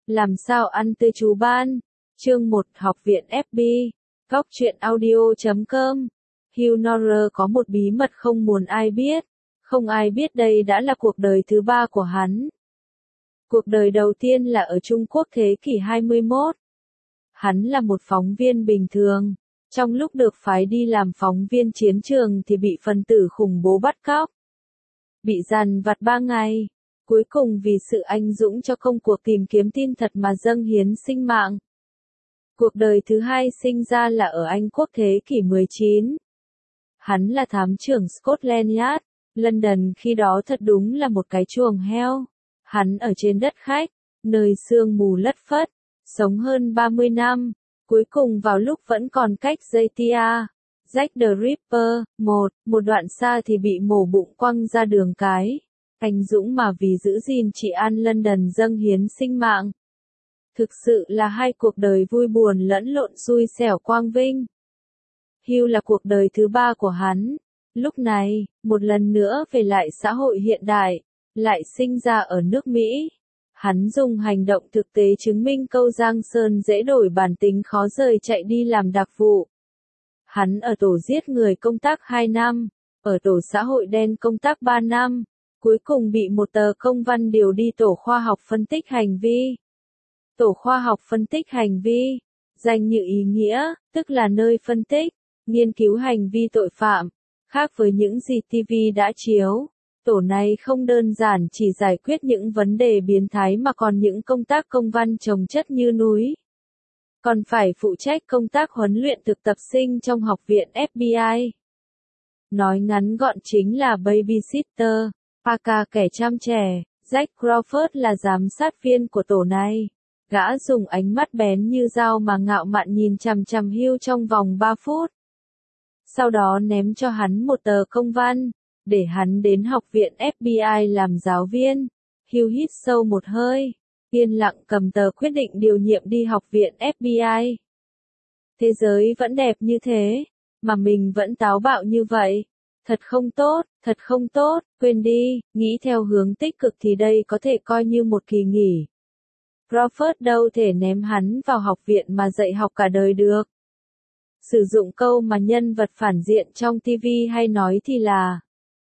Làm sao ăn tươi chú ban? Chương 1 Học viện FB. Góc truyện audio.com. Hugh Norrer có một bí mật không muốn ai biết. Không ai biết đây đã là cuộc đời thứ 3 của hắn. Cuộc đời đầu tiên là ở Trung Quốc thế kỷ 21. Hắn là một phóng viên bình thường. Trong lúc được phái đi làm phóng viên chiến trường thì bị phần tử khủng bố bắt cóc. Bị dằn vặt 3 ngày. Cuối cùng vì sự anh dũng cho công cuộc tìm kiếm tin thật mà dâng hiến sinh mạng. Cuộc đời thứ 2 sinh ra là ở Anh Quốc thế kỷ 19. Hắn là thám trưởng Scotland Yard, London khi đó thật đúng là một cái chuồng heo. Hắn ở trên đất khách, nơi sương mù lất phất, sống hơn 30 năm, cuối cùng vào lúc vẫn còn cách JTA, Jack the Ripper, một đoạn xa thì bị mổ bụng quăng ra đường cái. Anh dũng mà vì giữ gìn trị an London dâng hiến sinh mạng. Thực sự là hai cuộc đời vui buồn lẫn lộn xui xẻo quang vinh. Hugh là cuộc đời thứ 3 của hắn. Lúc này, một lần nữa về lại xã hội hiện đại, lại sinh ra ở nước Mỹ. Hắn dùng hành động thực tế chứng minh câu Giang Sơn dễ đổi bản tính khó rời chạy đi làm đặc vụ. Hắn ở tổ giết người công tác 2 năm, ở tổ xã hội đen công tác 3 năm, cuối cùng bị một tờ công văn điều đi tổ khoa học phân tích hành vi. Tổ khoa học phân tích hành vi, danh như ý nghĩa, tức là nơi phân tích, nghiên cứu hành vi tội phạm. Khác với những gì TV đã chiếu, tổ này không đơn giản chỉ giải quyết những vấn đề biến thái mà còn những công tác công văn chồng chất như núi. Còn phải phụ trách công tác huấn luyện thực tập sinh trong học viện FBI. Nói ngắn gọn chính là babysitter, aka kẻ chăm trẻ. Jack Crawford là giám sát viên của tổ này. Gã dùng ánh mắt bén như dao mà ngạo mạn nhìn chằm chằm Hugh trong vòng 3 phút. Sau đó ném cho hắn một tờ công văn, để hắn đến học viện FBI làm giáo viên. Hugh hít sâu một hơi, yên lặng cầm tờ quyết định điều nhiệm đi học viện FBI. Thế giới vẫn đẹp như thế, mà mình vẫn táo bạo như vậy. Thật không tốt, quên đi, nghĩ theo hướng tích cực thì đây có thể coi như một kỳ nghỉ. Crawford đâu thể ném hắn vào học viện mà dạy học cả đời được. Sử dụng câu mà nhân vật phản diện trong TV hay nói thì là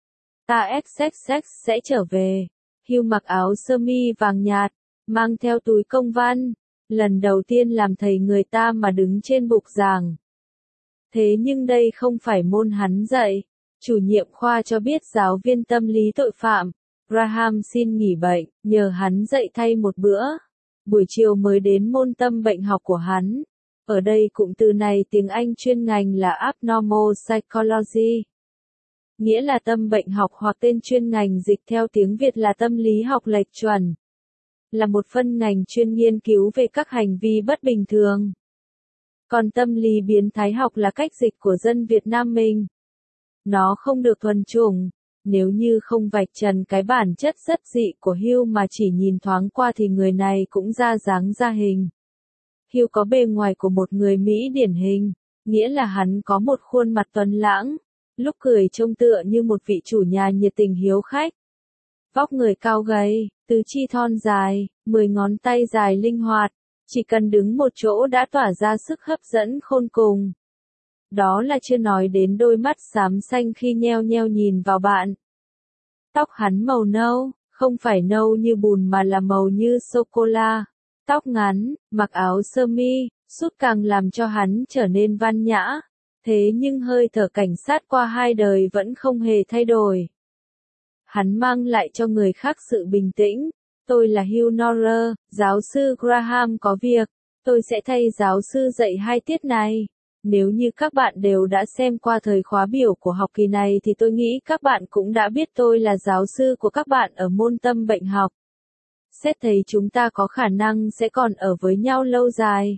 ta XXX sẽ trở về. Hugh mặc áo sơ mi vàng nhạt, mang theo túi công văn, lần đầu tiên làm thầy người ta mà đứng trên bục giảng. Thế nhưng đây không phải môn hắn dạy. Chủ nhiệm khoa cho biết giáo viên tâm lý tội phạm, Graham xin nghỉ bệnh, nhờ hắn dạy thay một bữa. Buổi chiều mới đến môn tâm bệnh học của hắn. Ở đây cụm từ này tiếng Anh chuyên ngành là Abnormal Psychology. Nghĩa là tâm bệnh học hoặc tên chuyên ngành dịch theo tiếng Việt là tâm lý học lệch chuẩn. Là một phân ngành chuyên nghiên cứu về các hành vi bất bình thường. Còn tâm lý biến thái học là cách dịch của dân Việt Nam mình. Nó không được thuần chủng. Nếu như không vạch trần cái bản chất rất dị của Hugh mà chỉ nhìn thoáng qua thì người này cũng ra dáng ra hình. Hugh có bề ngoài của một người Mỹ điển hình, nghĩa là hắn có một khuôn mặt tuấn lãng, lúc cười trông tựa như một vị chủ nhà nhiệt tình hiếu khách. Vóc người cao gầy, tứ chi thon dài, 10 ngón tay dài linh hoạt, chỉ cần đứng một chỗ đã tỏa ra sức hấp dẫn khôn cùng. Đó là chưa nói đến đôi mắt xám xanh khi nheo nheo nhìn vào bạn. Tóc hắn màu nâu, không phải nâu như bùn mà là màu như sô-cô-la. Tóc ngắn, mặc áo sơ mi, sút càng làm cho hắn trở nên văn nhã. Thế nhưng hơi thở cảnh sát qua 2 đời vẫn không hề thay đổi. Hắn mang lại cho người khác sự bình tĩnh. Tôi là Hugh Norrer, giáo sư Graham có việc. Tôi sẽ thay giáo sư dạy 2 tiết này. Nếu như các bạn đều đã xem qua thời khóa biểu của học kỳ này thì tôi nghĩ các bạn cũng đã biết tôi là giáo sư của các bạn ở môn tâm bệnh học. Xét thấy chúng ta có khả năng sẽ còn ở với nhau lâu dài.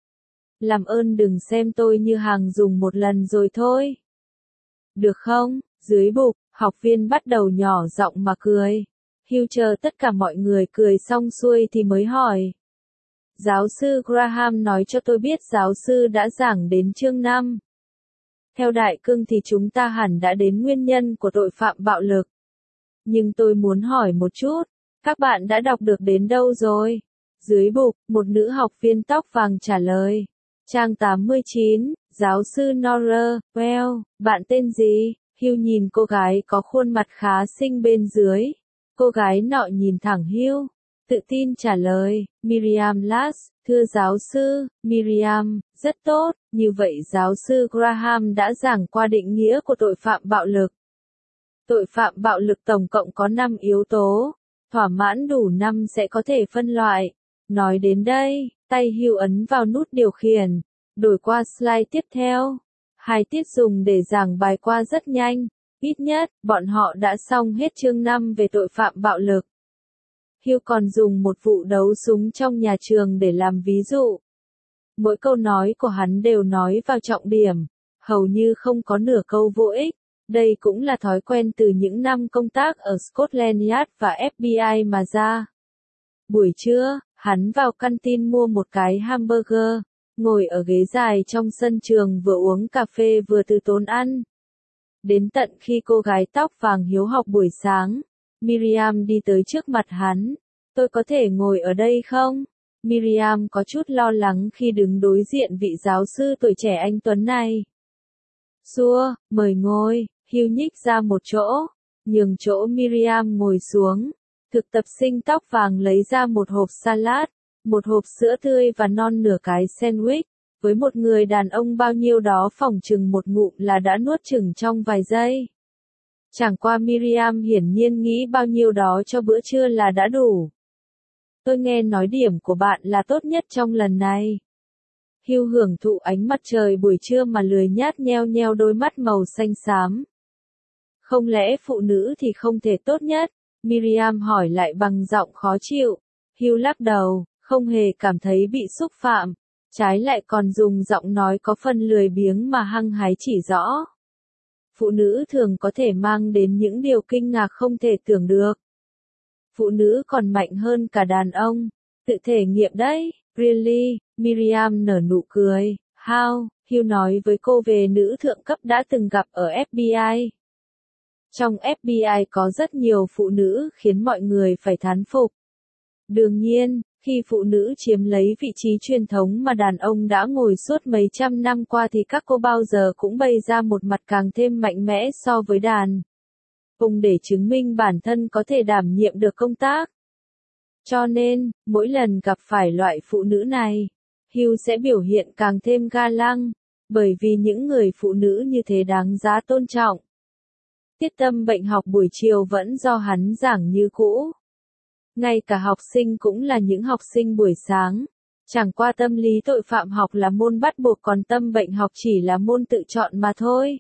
Làm ơn đừng xem tôi như hàng dùng một lần rồi thôi. Được không? Dưới bục, học viên bắt đầu nhỏ giọng mà cười. Hugh chờ tất cả mọi người cười xong xuôi thì mới hỏi. Giáo sư Graham nói cho tôi biết giáo sư đã giảng đến chương 5. Theo đại cương thì chúng ta hẳn đã đến nguyên nhân của tội phạm bạo lực. Nhưng tôi muốn hỏi một chút, các bạn đã đọc được đến đâu rồi? Dưới bục, một nữ học viên tóc vàng trả lời. Trang 89, giáo sư Nora, well, bạn tên gì? Hugh nhìn cô gái có khuôn mặt khá xinh bên dưới. Cô gái nọ nhìn thẳng Hugh, tự tin trả lời, Miriam Lass, thưa giáo sư, Miriam, rất tốt, như vậy giáo sư Graham đã giảng qua định nghĩa của tội phạm bạo lực. Tội phạm bạo lực tổng cộng có 5 yếu tố, thỏa mãn đủ 5 sẽ có thể phân loại. Nói đến đây, tay Hugh ấn vào nút điều khiển, đổi qua slide tiếp theo. 2 tiết dùng để giảng bài qua rất nhanh, ít nhất, bọn họ đã xong hết chương 5 về tội phạm bạo lực. Hugh còn dùng một vụ đấu súng trong nhà trường để làm ví dụ. Mỗi câu nói của hắn đều nói vào trọng điểm, hầu như không có nửa câu vô ích. Đây cũng là thói quen từ những năm công tác ở Scotland Yard và FBI mà ra. Buổi trưa, hắn vào canteen mua một cái hamburger, ngồi ở ghế dài trong sân trường vừa uống cà phê vừa từ tốn ăn. Đến tận khi cô gái tóc vàng hiếu học buổi sáng, Miriam đi tới trước mặt hắn. Tôi có thể ngồi ở đây không? Miriam có chút lo lắng khi đứng đối diện vị giáo sư tuổi trẻ anh tuấn này. Xua, mời ngồi, Hugh nhích ra một chỗ, nhường chỗ Miriam ngồi xuống. Thực tập sinh tóc vàng lấy ra một hộp salad, một hộp sữa tươi và non nửa cái sandwich. Với một người đàn ông bao nhiêu đó phỏng chừng một ngụm là đã nuốt chừng trong vài giây. Chẳng qua Miriam hiển nhiên nghĩ bao nhiêu đó cho bữa trưa là đã đủ. Tôi nghe nói điểm của bạn là tốt nhất trong lần này. Hugh hưởng thụ ánh mặt trời buổi trưa mà lười nhác nheo nheo đôi mắt màu xanh xám. Không lẽ phụ nữ thì không thể tốt nhất? Miriam hỏi lại bằng giọng khó chịu. Hugh lắc đầu, không hề cảm thấy bị xúc phạm. Trái lại còn dùng giọng nói có phần lười biếng mà hăng hái chỉ rõ. Phụ nữ thường có thể mang đến những điều kinh ngạc không thể tưởng được. Phụ nữ còn mạnh hơn cả đàn ông. Tự thể nghiệm đấy, really, Miriam nở nụ cười. How, Hugh nói với cô về nữ thượng cấp đã từng gặp ở FBI. Trong FBI có rất nhiều phụ nữ khiến mọi người phải thán phục. Đương nhiên, khi phụ nữ chiếm lấy vị trí truyền thống mà đàn ông đã ngồi suốt mấy trăm năm qua thì các cô bao giờ cũng bày ra một mặt càng thêm mạnh mẽ so với đàn ông để chứng minh bản thân có thể đảm nhiệm được công tác. Cho nên, mỗi lần gặp phải loại phụ nữ này, Hugh sẽ biểu hiện càng thêm ga lăng, bởi vì những người phụ nữ như thế đáng giá tôn trọng. Tiết tâm bệnh học buổi chiều vẫn do hắn giảng như cũ. Ngay cả học sinh cũng là những học sinh buổi sáng. Chẳng qua tâm lý tội phạm học là môn bắt buộc còn tâm bệnh học chỉ là môn tự chọn mà thôi.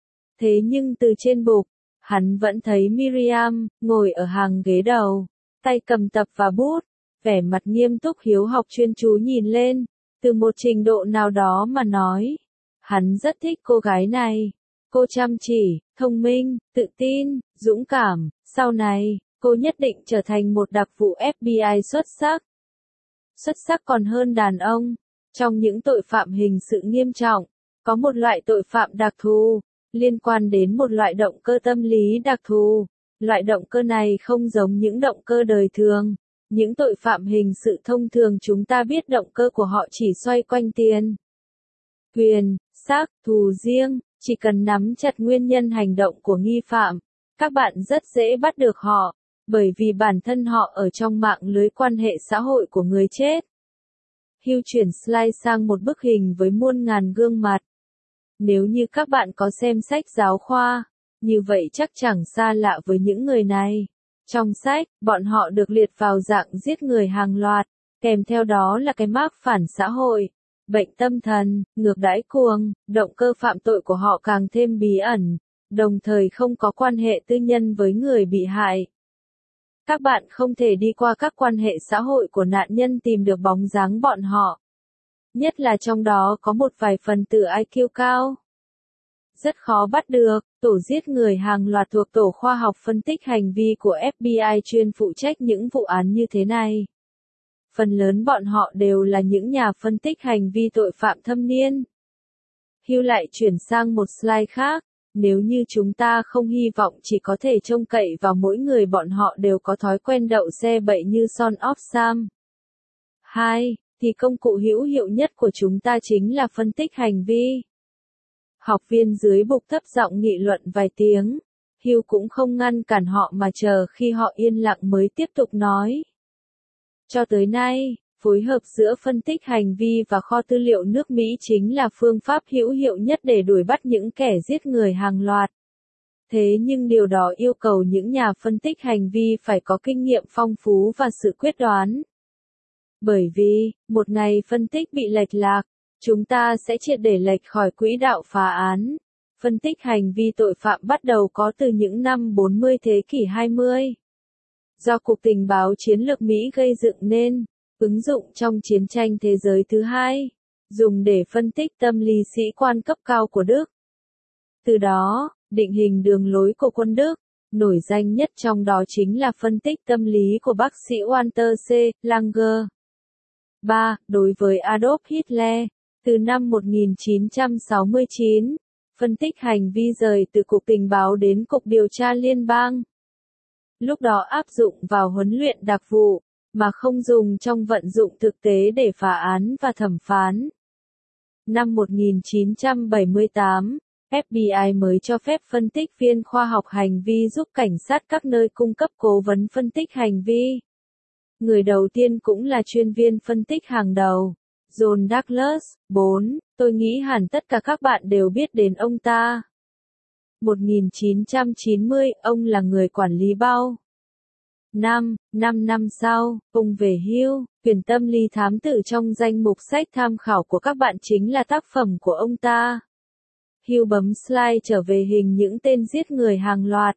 Thế nhưng từ trên bục, hắn vẫn thấy Miriam, ngồi ở hàng ghế đầu, tay cầm tập và bút, vẻ mặt nghiêm túc hiếu học chuyên chú nhìn lên, từ một trình độ nào đó mà nói. Hắn rất thích cô gái này. Cô chăm chỉ, thông minh, tự tin, dũng cảm, sau này, cô nhất định trở thành một đặc vụ FBI xuất sắc. Xuất sắc còn hơn đàn ông. Trong những tội phạm hình sự nghiêm trọng, có một loại tội phạm đặc thù, liên quan đến một loại động cơ tâm lý đặc thù. Loại động cơ này không giống những động cơ đời thường. Những tội phạm hình sự thông thường chúng ta biết động cơ của họ chỉ xoay quanh tiền, quyền, sắc, thù riêng. Chỉ cần nắm chặt nguyên nhân hành động của nghi phạm, các bạn rất dễ bắt được họ, bởi vì bản thân họ ở trong mạng lưới quan hệ xã hội của người chết. Hugh chuyển slide sang một bức hình với muôn ngàn gương mặt. Nếu như các bạn có xem sách giáo khoa, như vậy chắc chẳng xa lạ với những người này. Trong sách, bọn họ được liệt vào dạng giết người hàng loạt, kèm theo đó là cái mác phản xã hội. Bệnh tâm thần, ngược đãi cuồng, động cơ phạm tội của họ càng thêm bí ẩn, đồng thời không có quan hệ tư nhân với người bị hại. Các bạn không thể đi qua các quan hệ xã hội của nạn nhân tìm được bóng dáng bọn họ. Nhất là trong đó có một vài phần tử IQ cao. Rất khó bắt được, tổ giết người hàng loạt thuộc tổ khoa học phân tích hành vi của FBI chuyên phụ trách những vụ án như thế này. Phần lớn bọn họ đều là những nhà phân tích hành vi tội phạm thâm niên. Hugh lại chuyển sang một slide khác. Nếu như chúng ta không hy vọng chỉ có thể trông cậy vào mỗi người bọn họ đều có thói quen đậu xe bậy như Son of Sam. 2. Thì công cụ hữu hiệu nhất của chúng ta chính là phân tích hành vi. Học viên dưới bục thấp giọng nghị luận vài tiếng. Hugh cũng không ngăn cản họ mà chờ khi họ yên lặng mới tiếp tục nói. Cho tới nay, phối hợp giữa phân tích hành vi và kho tư liệu nước Mỹ chính là phương pháp hữu hiệu nhất để đuổi bắt những kẻ giết người hàng loạt. Thế nhưng điều đó yêu cầu những nhà phân tích hành vi phải có kinh nghiệm phong phú và sự quyết đoán. Bởi vì, một ngày phân tích bị lệch lạc, chúng ta sẽ triệt để lệch khỏi quỹ đạo phá án. Phân tích hành vi tội phạm bắt đầu có từ những năm 40 thế kỷ 20. Do Cục Tình báo Chiến lược Mỹ gây dựng nên, ứng dụng trong chiến tranh thế giới thứ hai, dùng để phân tích tâm lý sĩ quan cấp cao của Đức. Từ đó, định hình đường lối của quân Đức, nổi danh nhất trong đó chính là phân tích tâm lý của bác sĩ Walter C. Langer. 3. Đối với Adolf Hitler, từ năm 1969, phân tích hành vi rời từ Cục Tình báo đến Cục Điều tra Liên bang. Lúc đó áp dụng vào huấn luyện đặc vụ, mà không dùng trong vận dụng thực tế để phá án và thẩm phán. Năm 1978, FBI mới cho phép phân tích viên khoa học hành vi giúp cảnh sát các nơi cung cấp cố vấn phân tích hành vi. Người đầu tiên cũng là chuyên viên phân tích hàng đầu, John Douglas. 4. Tôi nghĩ hẳn tất cả các bạn đều biết đến ông ta. 1990, ông là người quản lý bao. 5 năm sau, ông về hưu, quyển tâm lý thám tử trong danh mục sách tham khảo của các bạn chính là tác phẩm của ông ta. Hugh bấm slide trở về hình những tên giết người hàng loạt.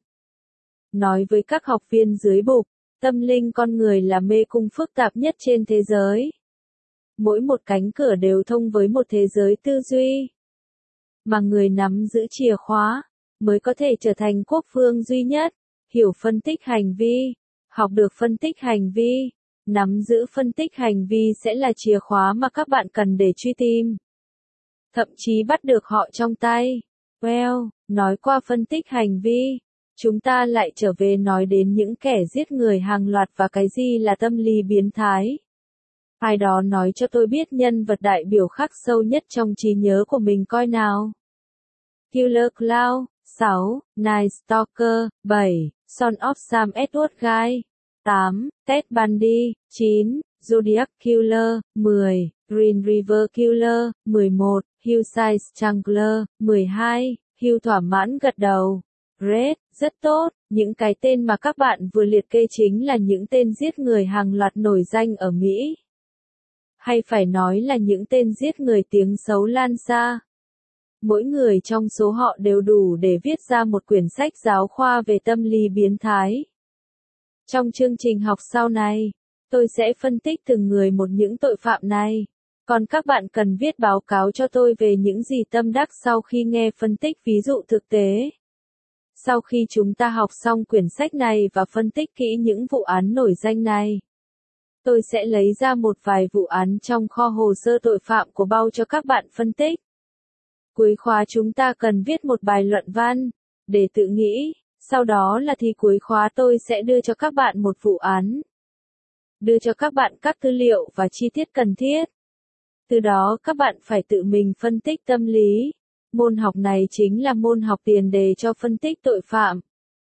Nói với các học viên dưới bục, tâm linh con người là mê cung phức tạp nhất trên thế giới. Mỗi một cánh cửa đều thông với một thế giới tư duy. Mà người nắm giữ chìa khóa, mới có thể trở thành quốc vương duy nhất. Hiểu phân tích hành vi, học được phân tích hành vi, nắm giữ phân tích hành vi sẽ là chìa khóa mà các bạn cần để truy tìm. Thậm chí bắt được họ trong tay. Well, nói qua phân tích hành vi, chúng ta lại trở về nói đến những kẻ giết người hàng loạt và cái gì là tâm lý biến thái. Ai đó nói cho tôi biết nhân vật đại biểu khắc sâu nhất trong trí nhớ của mình coi nào. Killer Clown. 6. Night Stalker. 7. Son of Sam Edward Guy. 8. Ted Bundy. 9. Zodiac Killer. 10. Green River Killer. 11. Hillside Strangler. 12. Hugh thỏa mãn gật đầu. Red, rất tốt, những cái tên mà các bạn vừa liệt kê chính là những tên giết người hàng loạt nổi danh ở Mỹ. Hay phải nói là những tên giết người tiếng xấu lan xa. Mỗi người trong số họ đều đủ để viết ra một quyển sách giáo khoa về tâm lý biến thái. Trong chương trình học sau này, tôi sẽ phân tích từng người một những tội phạm này. Còn các bạn cần viết báo cáo cho tôi về những gì tâm đắc sau khi nghe phân tích ví dụ thực tế. Sau khi chúng ta học xong quyển sách này và phân tích kỹ những vụ án nổi danh này, tôi sẽ lấy ra một vài vụ án trong kho hồ sơ tội phạm của bao cho các bạn phân tích. Cuối khóa chúng ta cần viết một bài luận văn, để tự nghĩ, sau đó là thi cuối khóa tôi sẽ đưa cho các bạn một vụ án. Đưa cho các bạn các tư liệu và chi tiết cần thiết. Từ đó các bạn phải tự mình phân tích tâm lý. Môn học này chính là môn học tiền đề cho phân tích tội phạm.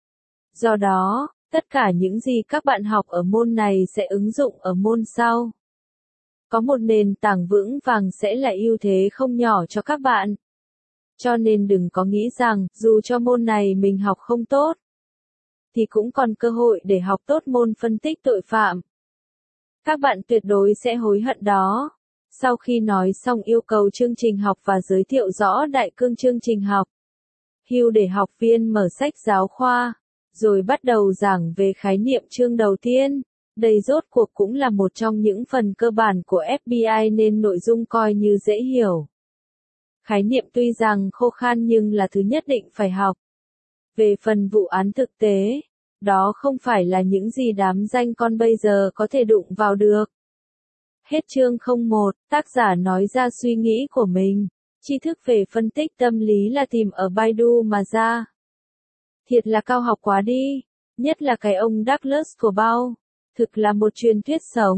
Do đó, tất cả những gì các bạn học ở môn này sẽ ứng dụng ở môn sau. Có một nền tảng vững vàng sẽ là ưu thế không nhỏ cho các bạn. Cho nên đừng có nghĩ rằng, dù cho môn này mình học không tốt, thì cũng còn cơ hội để học tốt môn phân tích tội phạm. Các bạn tuyệt đối sẽ hối hận đó. Sau khi nói xong yêu cầu chương trình học và giới thiệu rõ đại cương chương trình học, Hugh để học viên mở sách giáo khoa, rồi bắt đầu giảng về khái niệm chương đầu tiên. Đây rốt cuộc cũng là một trong những phần cơ bản của FBI nên nội dung coi như dễ hiểu. Khái niệm tuy rằng khô khan nhưng là thứ nhất định phải học. Về phần vụ án thực tế, đó không phải là những gì đám danh con bây giờ có thể đụng vào được. Hết chương 01, tác giả nói ra suy nghĩ của mình. Tri thức về phân tích tâm lý là tìm ở Baidu mà ra. Thiệt là cao học quá đi. Nhất là cái ông Douglas của bao. Thực là một truyền thuyết sống.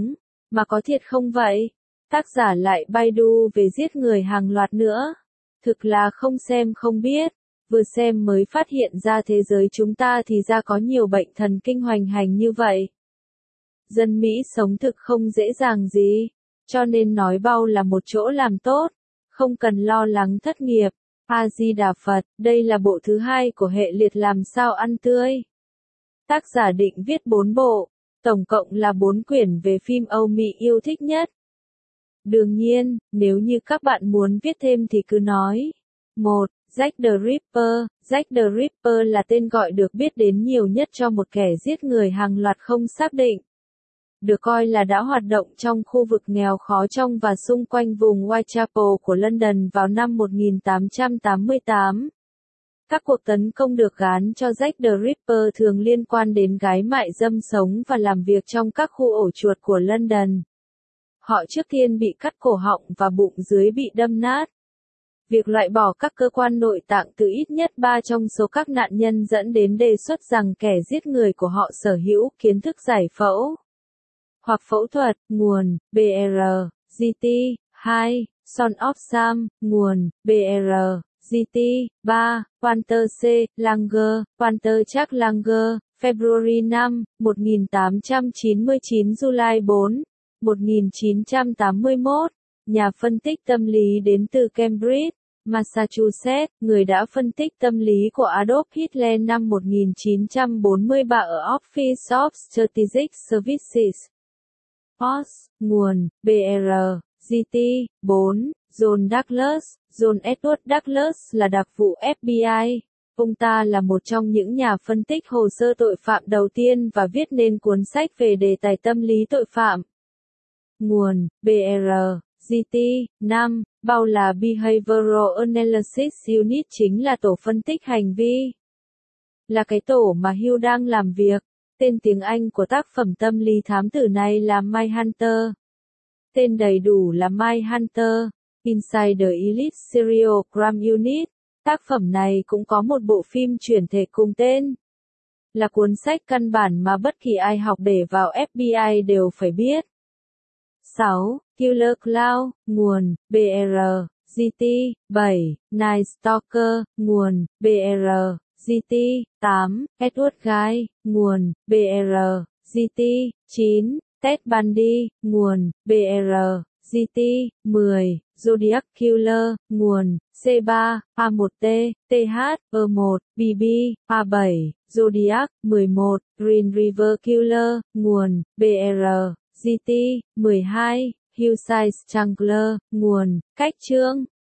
Mà có thiệt không vậy? Tác giả lại Baidu về giết người hàng loạt nữa. Thực là không xem không biết. Vừa xem mới phát hiện ra thế giới chúng ta thì ra có nhiều bệnh thần kinh hoành hành như vậy. Dân Mỹ sống thực không dễ dàng gì. Cho nên nói Bao là một chỗ làm tốt. Không cần lo lắng thất nghiệp. A-di-đà Phật, đây là bộ thứ 2 của hệ liệt làm sao ăn tươi. Tác giả định viết 4 bộ. Tổng cộng là 4 quyển về phim Âu Mỹ yêu thích nhất. Đương nhiên, nếu như các bạn muốn viết thêm thì cứ nói. 1. Jack the Ripper. Jack the Ripper là tên gọi được biết đến nhiều nhất cho một kẻ giết người hàng loạt không xác định. Được coi là đã hoạt động trong khu vực nghèo khó trong và xung quanh vùng Whitechapel của London vào năm 1888. Các cuộc tấn công được gán cho Jack the Ripper thường liên quan đến gái mại dâm sống và làm việc trong các khu ổ chuột của London. Họ trước tiên bị cắt cổ họng và bụng dưới bị đâm nát. Việc loại bỏ các cơ quan nội tạng từ ít nhất 3 trong số các nạn nhân dẫn đến đề xuất rằng kẻ giết người của họ sở hữu kiến thức giải phẫu hoặc phẫu thuật. Nguồn: BR, GT. 2. Son of Sam. Nguồn: BR, GT. 3. Walter C. Langer, Walter Chuck Langer, February 5, 1899 July 4, 1981. Nhà phân tích tâm lý đến từ Cambridge, Massachusetts, người đã phân tích tâm lý của Adolf Hitler năm 1943 ở Office of Strategic Services. OS. Nguồn: BR, GT. 4. John Douglas. John Edward Douglas là đặc vụ FBI. Ông ta là một trong những nhà phân tích hồ sơ tội phạm đầu tiên và viết nên cuốn sách về đề tài tâm lý tội phạm. Nguồn: BR, GT. 5. Bao là Behavioral Analysis Unit chính là tổ phân tích hành vi. Là cái tổ mà Hugh đang làm việc. Tên tiếng Anh của tác phẩm tâm lý thám tử này là Mindhunter. Tên đầy đủ là Mindhunter, Insider Elite Serial Crime Unit. Tác phẩm này cũng có một bộ phim chuyển thể cùng tên. Là cuốn sách căn bản mà bất kỳ ai học để vào FBI đều phải biết. 6. Killer Clown. Nguồn: BR, GT. 7. Night Stalker. Nguồn: BR, GT. 8. Edward Guy. Nguồn: BR, GT. 9. Ted Bundy. Nguồn: BR, GT. 10. Zodiac Killer. Nguồn: C3, A1T, TH, E1, BB, A7, Zodiac. 11. Green River Killer. Nguồn: BR, GT. 12. Hillside Strangler. Nguồn: Cách chương.